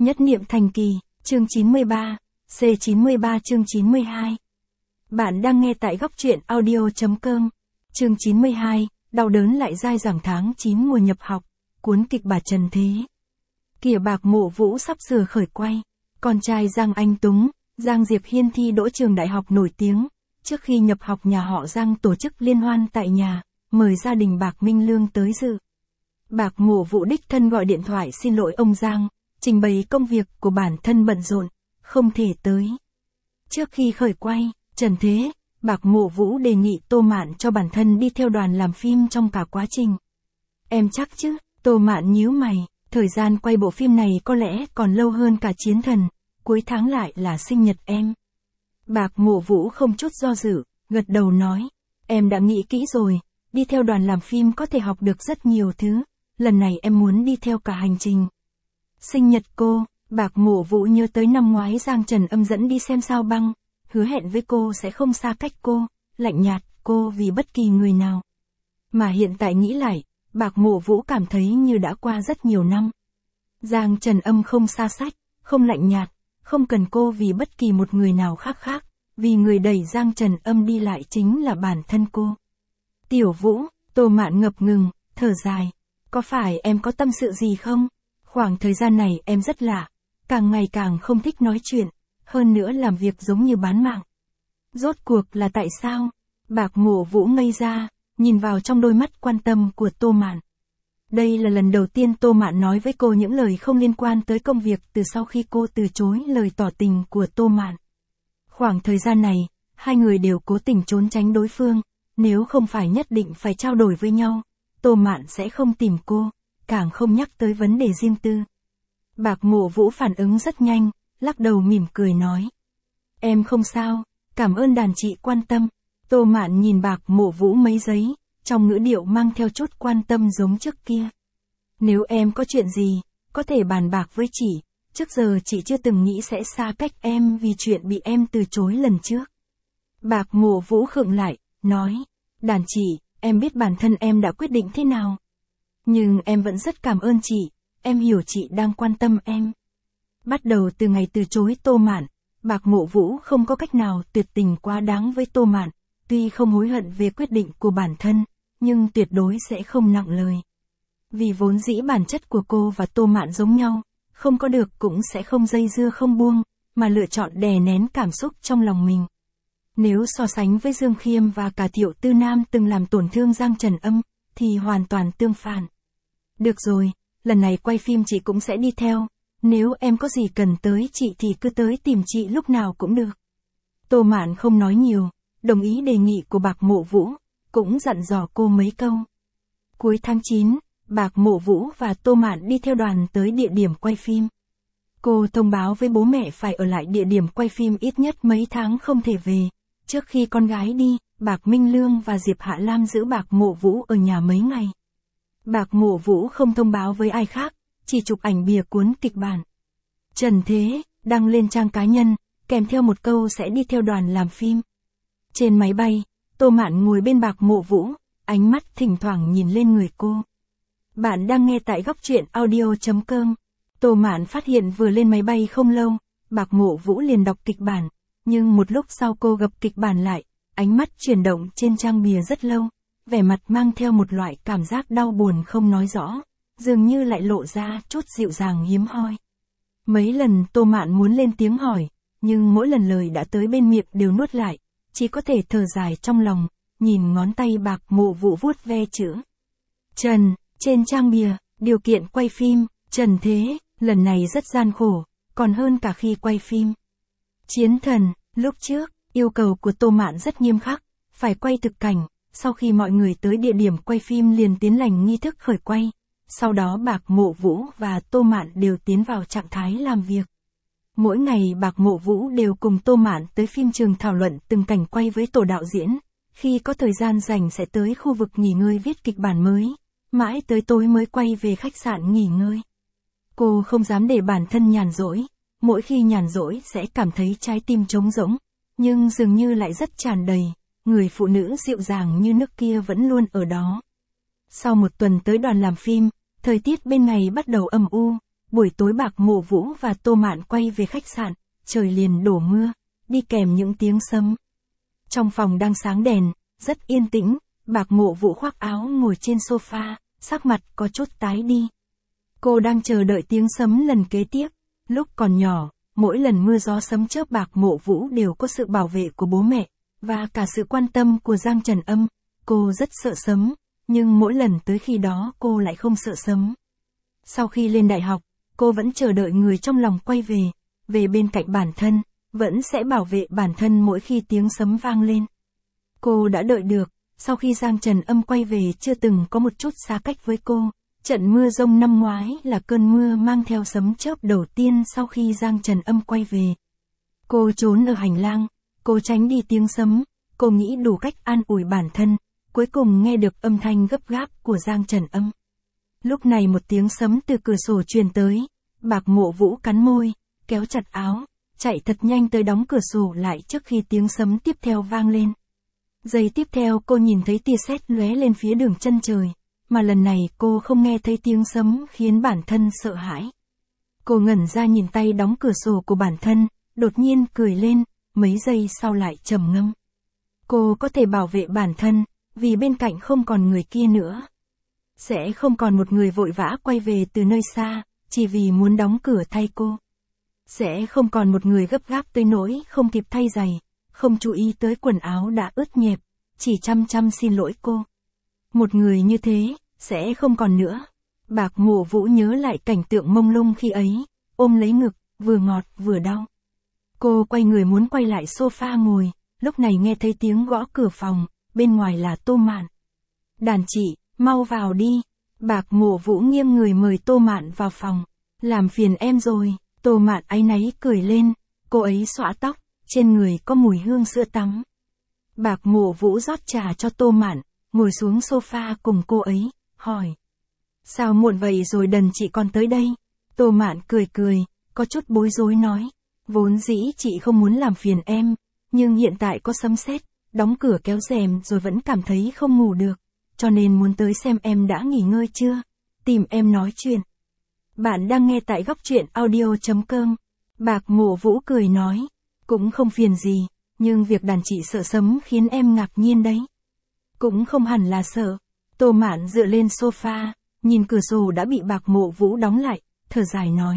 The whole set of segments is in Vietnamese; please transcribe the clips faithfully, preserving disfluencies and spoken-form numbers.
Nhất niệm thành kỳ, chương chín mươi ba, C chín mươi ba chương chín mươi hai. Bạn đang nghe tại góc truyện audio.com. Chương chín mươi hai, đau đớn lại dai dẳng tháng chín mùa nhập học, cuốn kịch bà Trần Thế. Kìa Bạc Mộ Vũ sắp sửa khởi quay, con trai Giang Anh Túng, Giang Diệp Hiên thi đỗ trường đại học nổi tiếng, trước khi nhập học nhà họ Giang tổ chức liên hoan tại nhà, mời gia đình Bạc Minh Lương tới dự. Bạc Mộ Vũ đích thân gọi điện thoại xin lỗi ông Giang, trình bày công việc của bản thân bận rộn, không thể tới. Trước khi khởi quay, Trần Thế, Bạc Mộ Vũ đề nghị Tô Mạn cho bản thân đi theo đoàn làm phim trong cả quá trình. Em chắc chứ, Tô Mạn nhíu mày, thời gian quay bộ phim này có lẽ còn lâu hơn cả Chiến Thần, cuối tháng lại là sinh nhật em. Bạc Mộ Vũ không chút do dự, gật đầu nói, em đã nghĩ kỹ rồi, đi theo đoàn làm phim có thể học được rất nhiều thứ, lần này em muốn đi theo cả hành trình. Sinh nhật cô, Bạc Mộ Vũ nhớ tới năm ngoái Giang Trần Âm dẫn đi xem Sao Băng, hứa hẹn với cô sẽ không xa cách cô, lạnh nhạt cô vì bất kỳ người nào. Mà hiện tại nghĩ lại, Bạc Mộ Vũ cảm thấy như đã qua rất nhiều năm. Giang Trần Âm không xa sách, không lạnh nhạt, không cần cô vì bất kỳ một người nào khác khác, vì người đẩy Giang Trần Âm đi lại chính là bản thân cô. Tiểu Vũ, Tô Mạn ngập ngừng, thở dài, có phải em có tâm sự gì không? Khoảng thời gian này em rất lạ, càng ngày càng không thích nói chuyện, hơn nữa làm việc giống như bán mạng. Rốt cuộc là tại sao? Bạc Mộ Vũ ngây ra, nhìn vào trong đôi mắt quan tâm của Tô Mạn. Đây là lần đầu tiên Tô Mạn nói với cô những lời không liên quan tới công việc từ sau khi cô từ chối lời tỏ tình của Tô Mạn. Khoảng thời gian này, hai người đều cố tình trốn tránh đối phương, nếu không phải nhất định phải trao đổi với nhau, Tô Mạn sẽ không tìm cô, càng không nhắc tới vấn đề riêng tư. Bạc Mộ Vũ phản ứng rất nhanh, lắc đầu mỉm cười nói. Em không sao, cảm ơn đàn chị quan tâm. Tô Mạn nhìn Bạc Mộ Vũ mấy giây, trong ngữ điệu mang theo chút quan tâm giống trước kia. Nếu em có chuyện gì, có thể bàn bạc với chị, trước giờ chị chưa từng nghĩ sẽ xa cách em vì chuyện bị em từ chối lần trước. Bạc Mộ Vũ khựng lại, nói, đàn chị, em biết bản thân em đã quyết định thế nào. Nhưng em vẫn rất cảm ơn chị, em hiểu chị đang quan tâm em. Bắt đầu từ ngày từ chối Tô Mạn, Bạc Mộ Vũ không có cách nào tuyệt tình quá đáng với Tô Mạn, tuy không hối hận về quyết định của bản thân, nhưng tuyệt đối sẽ không nặng lời. Vì vốn dĩ bản chất của cô và Tô Mạn giống nhau, không có được cũng sẽ không dây dưa không buông, mà lựa chọn đè nén cảm xúc trong lòng mình. Nếu so sánh với Dương Khiêm và cả Thiệu Tư Nam từng làm tổn thương Giang Trần Âm, thì hoàn toàn tương phản. Được rồi, lần này quay phim chị cũng sẽ đi theo, nếu em có gì cần tới chị thì cứ tới tìm chị lúc nào cũng được. Tô Mạn không nói nhiều, đồng ý đề nghị của Bạc Mộ Vũ, cũng dặn dò cô mấy câu. Cuối tháng chín, Bạc Mộ Vũ và Tô Mạn đi theo đoàn tới địa điểm quay phim. Cô thông báo với bố mẹ phải ở lại địa điểm quay phim ít nhất mấy tháng không thể về. Trước khi con gái đi, Bạc Minh Lương và Diệp Hạ Lam giữ Bạc Mộ Vũ ở nhà mấy ngày. Bạc Mộ Vũ không thông báo với ai khác, chỉ chụp ảnh bìa cuốn kịch bản. Trần Thế, đăng lên trang cá nhân, kèm theo một câu sẽ đi theo đoàn làm phim. Trên máy bay, Tô Mạn ngồi bên Bạc Mộ Vũ, ánh mắt thỉnh thoảng nhìn lên người cô. Bạn đang nghe tại góc truyện audio.com. Tô Mạn phát hiện vừa lên máy bay không lâu, Bạc Mộ Vũ liền đọc kịch bản, nhưng một lúc sau cô gập kịch bản lại, ánh mắt chuyển động trên trang bìa rất lâu, vẻ mặt mang theo một loại cảm giác đau buồn không nói rõ, dường như lại lộ ra chút dịu dàng hiếm hoi. Mấy lần Tô Mạn muốn lên tiếng hỏi, nhưng mỗi lần lời đã tới bên miệng đều nuốt lại, chỉ có thể thở dài trong lòng, nhìn ngón tay Bạc Mộ Vũ vuốt ve chữ Trần, trên trang bìa, điều kiện quay phim, Trần Thế, lần này rất gian khổ, còn hơn cả khi quay phim Chiến Thần, lúc trước, yêu cầu của Tô Mạn rất nghiêm khắc, phải quay thực cảnh, sau khi mọi người tới địa điểm quay phim liền tiến hành nghi thức khởi quay, sau đó Bạc Mộ Vũ và Tô Mạn đều tiến vào trạng thái làm việc. Mỗi ngày Bạc Mộ Vũ đều cùng Tô Mạn tới phim trường thảo luận từng cảnh quay với tổ đạo diễn, khi có thời gian rảnh sẽ tới khu vực nghỉ ngơi viết kịch bản mới, mãi tới tối mới quay về khách sạn nghỉ ngơi. Cô không dám để bản thân nhàn rỗi, mỗi khi nhàn rỗi sẽ cảm thấy trái tim trống rỗng, nhưng dường như lại rất tràn đầy, người phụ nữ dịu dàng như nước kia vẫn luôn ở đó. Sau một tuần tới đoàn làm phim, thời tiết bên này bắt đầu âm u, buổi tối Bạc Mộ Vũ và Tô Mạn quay về khách sạn, trời liền đổ mưa, đi kèm những tiếng sấm. Trong phòng đang sáng đèn, rất yên tĩnh, Bạc Mộ Vũ khoác áo ngồi trên sofa, sắc mặt có chút tái đi. Cô đang chờ đợi tiếng sấm lần kế tiếp. Lúc còn nhỏ, mỗi lần mưa gió sấm chớp Bạc Mộ Vũ đều có sự bảo vệ của bố mẹ, và cả sự quan tâm của Giang Trần Âm. Cô rất sợ sấm, nhưng mỗi lần tới khi đó cô lại không sợ sấm. Sau khi lên đại học, cô vẫn chờ đợi người trong lòng quay về, về bên cạnh bản thân, vẫn sẽ bảo vệ bản thân mỗi khi tiếng sấm vang lên. Cô đã đợi được, sau khi Giang Trần Âm quay về chưa từng có một chút xa cách với cô. Trận mưa giông năm ngoái là cơn mưa mang theo sấm chớp đầu tiên sau khi Giang Trần Âm quay về. Cô trốn ở hành lang, cô tránh đi tiếng sấm, cô nghĩ đủ cách an ủi bản thân, cuối cùng nghe được âm thanh gấp gáp của Giang Trần Âm. Lúc này một tiếng sấm từ cửa sổ truyền tới, Bạc Mộ Vũ cắn môi, kéo chặt áo, chạy thật nhanh tới đóng cửa sổ lại trước khi tiếng sấm tiếp theo vang lên. Giây tiếp theo cô nhìn thấy tia sét lóe lên phía đường chân trời, mà lần này cô không nghe thấy tiếng sấm khiến bản thân sợ hãi. Cô ngẩn ra nhìn tay đóng cửa sổ của bản thân, đột nhiên cười lên, mấy giây sau lại trầm ngâm. Cô có thể bảo vệ bản thân, vì bên cạnh không còn người kia nữa. Sẽ không còn một người vội vã quay về từ nơi xa, chỉ vì muốn đóng cửa thay cô. Sẽ không còn một người gấp gáp tới nỗi không kịp thay giày, không chú ý tới quần áo đã ướt nhẹp, chỉ chăm chăm xin lỗi cô. Một người như thế, sẽ không còn nữa. Bạc Mộ Vũ nhớ lại cảnh tượng mông lung khi ấy, ôm lấy ngực, vừa ngọt vừa đau. Cô quay người muốn quay lại sofa ngồi, lúc này nghe thấy tiếng gõ cửa phòng, bên ngoài là Tô Mạn. Đàn chị, mau vào đi. Bạc Mộ Vũ nghiêng người mời Tô Mạn vào phòng. Làm phiền em rồi. Tô Mạn áy náy cười lên, cô ấy xõa tóc, trên người có mùi hương sữa tắm. Bạc Mộ Vũ rót trà cho Tô Mạn, ngồi xuống sofa cùng cô ấy, hỏi. Sao muộn vậy rồi đần chị còn tới đây? Tô Mạn cười cười, có chút bối rối nói. Vốn dĩ chị không muốn làm phiền em, nhưng hiện tại có sấm sét, đóng cửa kéo rèm rồi vẫn cảm thấy không ngủ được, cho nên muốn tới xem em đã nghỉ ngơi chưa, tìm em nói chuyện. Bạn đang nghe tại góc truyện audio chấm com. Bạc Mộ Vũ cười nói, cũng không phiền gì, nhưng việc đàn chị sợ sấm khiến em ngạc nhiên đấy. Cũng không hẳn là sợ. Tô Mạn dựa lên sofa, nhìn cửa sổ đã bị Bạc Mộ Vũ đóng lại, thở dài nói.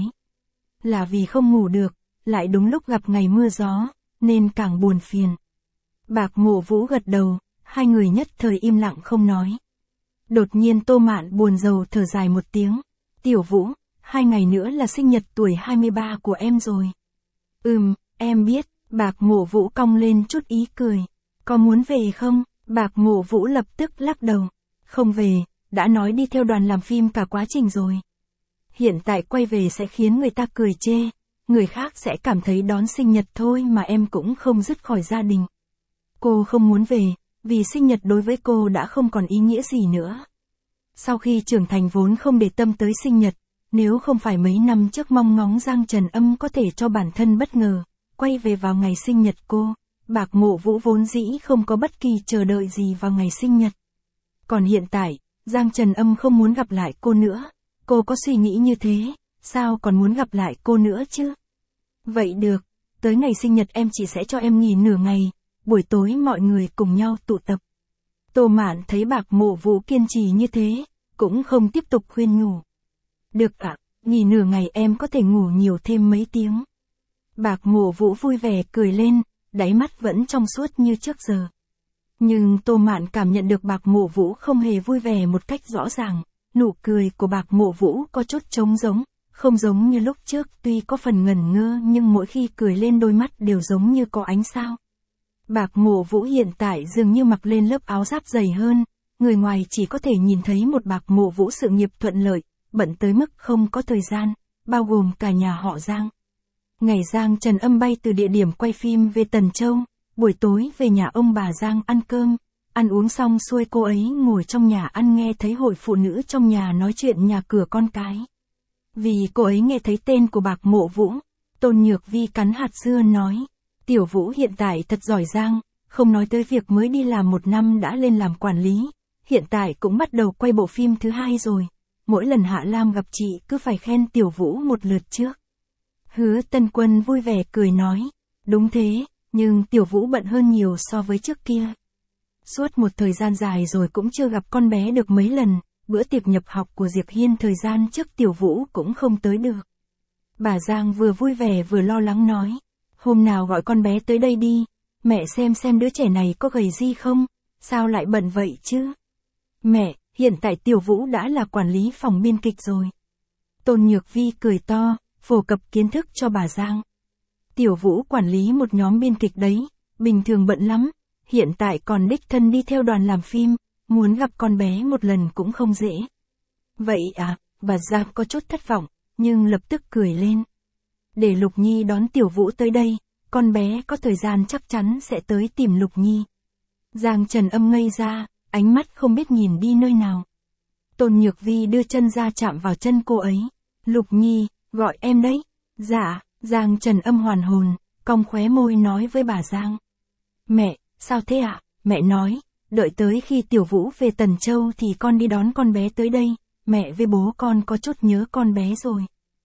Là vì không ngủ được, lại đúng lúc gặp ngày mưa gió, nên càng buồn phiền. Bạc Mộ Vũ gật đầu, hai người nhất thời im lặng không nói. Đột nhiên Tô Mạn buồn rầu thở dài một tiếng. Tiểu Vũ, hai ngày nữa là sinh nhật tuổi hai mươi ba của em rồi. Ừm, em biết. Bạc Mộ Vũ cong lên chút ý cười. Có muốn về không? Bạc Mộ Vũ lập tức lắc đầu. Không về, đã nói đi theo đoàn làm phim cả quá trình rồi. Hiện tại quay về sẽ khiến người ta cười chê, người khác sẽ cảm thấy đón sinh nhật thôi mà em cũng không dứt khỏi gia đình. Cô không muốn về, vì sinh nhật đối với cô đã không còn ý nghĩa gì nữa. Sau khi trưởng thành vốn không để tâm tới sinh nhật, nếu không phải mấy năm trước mong ngóng Giang Trần Âm có thể cho bản thân bất ngờ, quay về vào ngày sinh nhật cô, Bạc Mộ Vũ vốn dĩ không có bất kỳ chờ đợi gì vào ngày sinh nhật. Còn hiện tại, Giang Trần Âm không muốn gặp lại cô nữa, cô có suy nghĩ như thế, sao còn muốn gặp lại cô nữa chứ? Vậy được, tới ngày sinh nhật em chỉ sẽ cho em nghỉ nửa ngày, buổi tối mọi người cùng nhau tụ tập. Tô Mạn thấy Bạc Mộ Vũ kiên trì như thế, cũng không tiếp tục khuyên nhủ. Được ạ, nghỉ nửa ngày em có thể ngủ nhiều thêm mấy tiếng. Bạc Mộ Vũ vui vẻ cười lên, đáy mắt vẫn trong suốt như trước giờ. Nhưng Tô Mạn cảm nhận được Bạc Mộ Vũ không hề vui vẻ một cách rõ ràng, nụ cười của Bạc Mộ Vũ có chút trống giống, không giống như lúc trước tuy có phần ngẩn ngơ nhưng mỗi khi cười lên đôi mắt đều giống như có ánh sao. Bạc Mộ Vũ hiện tại dường như mặc lên lớp áo giáp dày hơn, người ngoài chỉ có thể nhìn thấy một Bạc Mộ Vũ sự nghiệp thuận lợi, bận tới mức không có thời gian, bao gồm cả nhà họ Giang. Ngày Giang Trần Âm bay từ địa điểm quay phim về Tần Châu, buổi tối về nhà ông bà Giang ăn cơm, ăn uống xong xuôi cô ấy ngồi trong nhà ăn nghe thấy hội phụ nữ trong nhà nói chuyện nhà cửa con cái. Vì cô ấy nghe thấy tên của Bạc Mộ Vũ, Tôn Nhược Vi cắn hạt dưa nói, Tiểu Vũ hiện tại thật giỏi giang, không nói tới việc mới đi làm một năm đã lên làm quản lý, hiện tại cũng bắt đầu quay bộ phim thứ hai rồi. mỗi lần Hạ Lam gặp chị cứ phải khen Tiểu Vũ một lượt trước. Hứa Tân Quân vui vẻ cười nói, đúng thế, nhưng Tiểu Vũ bận hơn nhiều so với trước kia. Suốt một thời gian dài rồi cũng chưa gặp con bé được mấy lần, bữa tiệc nhập học của Diệp Hiên thời gian trước Tiểu Vũ cũng không tới được. Bà Giang vừa vui vẻ vừa lo lắng nói, hôm nào gọi con bé tới đây đi, mẹ xem xem đứa trẻ này có gầy gì không, sao lại bận vậy chứ? Mẹ, hiện tại Tiểu Vũ đã là quản lý phòng biên kịch rồi. Tôn Nhược Vi cười to, phổ cập kiến thức cho bà Giang. Tiểu Vũ quản lý một nhóm biên kịch đấy, bình thường bận lắm, hiện tại còn đích thân đi theo đoàn làm phim, muốn gặp con bé một lần cũng không dễ. Vậy à, bà Giang có chút thất vọng, nhưng lập tức cười lên. Để Lục Nhi đón Tiểu Vũ tới đây, con bé có thời gian chắc chắn sẽ tới tìm Lục Nhi. Giang Trần Âm ngây ra, ánh mắt không biết nhìn đi nơi nào. Tôn Nhược Vi đưa chân ra chạm vào chân cô ấy. Lục Nhi, gọi em đấy. Dạ, Giang Trần Âm hoàn hồn, cong khóe môi nói với bà Giang. Mẹ, sao thế ạ? À? Mẹ nói, đợi tới khi Tiểu Vũ về Tần Châu thì con đi đón con bé tới đây, mẹ với bố con có chút nhớ con bé rồi.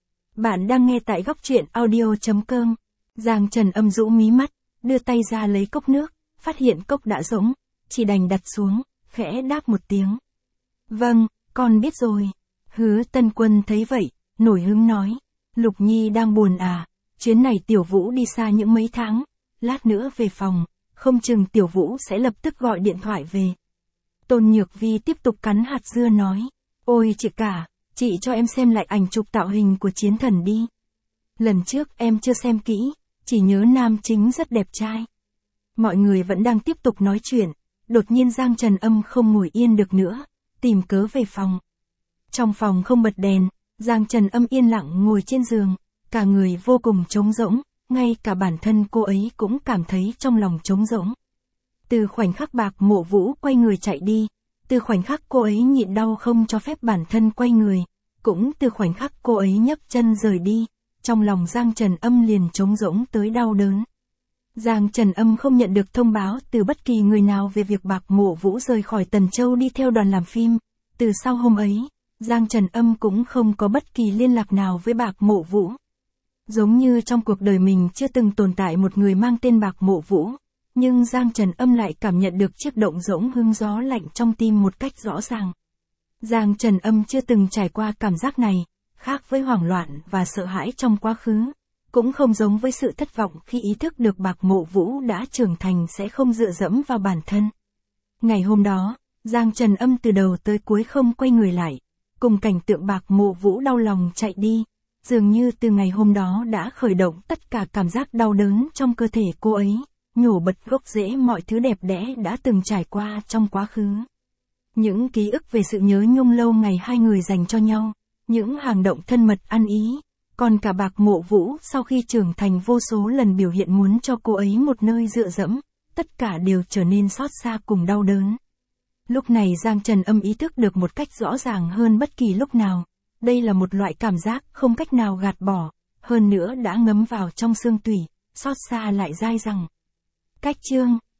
Bạn đang nghe tại góc truyện audio chấm com. Giang Trần Âm rũ mí mắt, đưa tay ra lấy cốc nước, phát hiện cốc đã rỗng, chỉ đành đặt xuống, khẽ đáp một tiếng. Vâng, con biết rồi. Hứa Tân Quân thấy vậy, nổi hứng nói. Lục Nhi đang buồn à, chuyến này Tiểu Vũ đi xa những mấy tháng, lát nữa về phòng, không chừng Tiểu Vũ sẽ lập tức gọi điện thoại về. Tôn Nhược Vi tiếp tục cắn hạt dưa nói. Ôi chị cả, chị cho em xem lại ảnh chụp tạo hình của Chiến Thần đi. Lần trước em chưa xem kỹ, chỉ nhớ nam chính rất đẹp trai. Mọi người vẫn đang tiếp tục nói chuyện, đột nhiên Giang Trần Âm không ngồi yên được nữa, tìm cớ về phòng. Trong phòng không bật đèn, Giang Trần Âm yên lặng ngồi trên giường, cả người vô cùng trống rỗng, ngay cả bản thân cô ấy cũng cảm thấy trong lòng trống rỗng. Từ khoảnh khắc Bạc Mộ Vũ quay người chạy đi, từ khoảnh khắc cô ấy nhịn đau không cho phép bản thân quay người, cũng từ khoảnh khắc cô ấy nhấc chân rời đi, trong lòng Giang Trần Âm liền trống rỗng tới đau đớn. Giang Trần Âm không nhận được thông báo từ bất kỳ người nào về việc Bạc Mộ Vũ rời khỏi Tần Châu đi theo đoàn làm phim. Từ sau hôm ấy, Giang Trần Âm cũng không có bất kỳ liên lạc nào với Bạc Mộ Vũ. Giống như trong cuộc đời mình chưa từng tồn tại một người mang tên Bạc Mộ Vũ, nhưng Giang Trần Âm lại cảm nhận được chiếc động rỗng hương gió lạnh trong tim một cách rõ ràng. Giang Trần Âm chưa từng trải qua cảm giác này, khác với hoảng loạn và sợ hãi trong quá khứ, cũng không giống với sự thất vọng khi ý thức được Bạc Mộ Vũ đã trưởng thành sẽ không dựa dẫm vào bản thân. Ngày hôm đó, Giang Trần Âm từ đầu tới cuối không quay người lại, cùng cảnh tượng Bạc Mộ Vũ đau lòng chạy đi, dường như từ ngày hôm đó đã khởi động tất cả cảm giác đau đớn trong cơ thể cô ấy, nhổ bật gốc rễ mọi thứ đẹp đẽ đã từng trải qua trong quá khứ. Những ký ức về sự nhớ nhung lâu ngày hai người dành cho nhau, những hành động thân mật ăn ý, còn cả Bạc Mộ Vũ sau khi trưởng thành vô số lần biểu hiện muốn cho cô ấy một nơi dựa dẫm, tất cả đều trở nên xót xa cùng đau đớn. Lúc này Giang Trần Âm ý thức được một cách rõ ràng hơn bất kỳ lúc nào, đây là một loại cảm giác không cách nào gạt bỏ, hơn nữa đã ngấm vào trong xương tủy, xót xa lại dai dẳng. Cách chương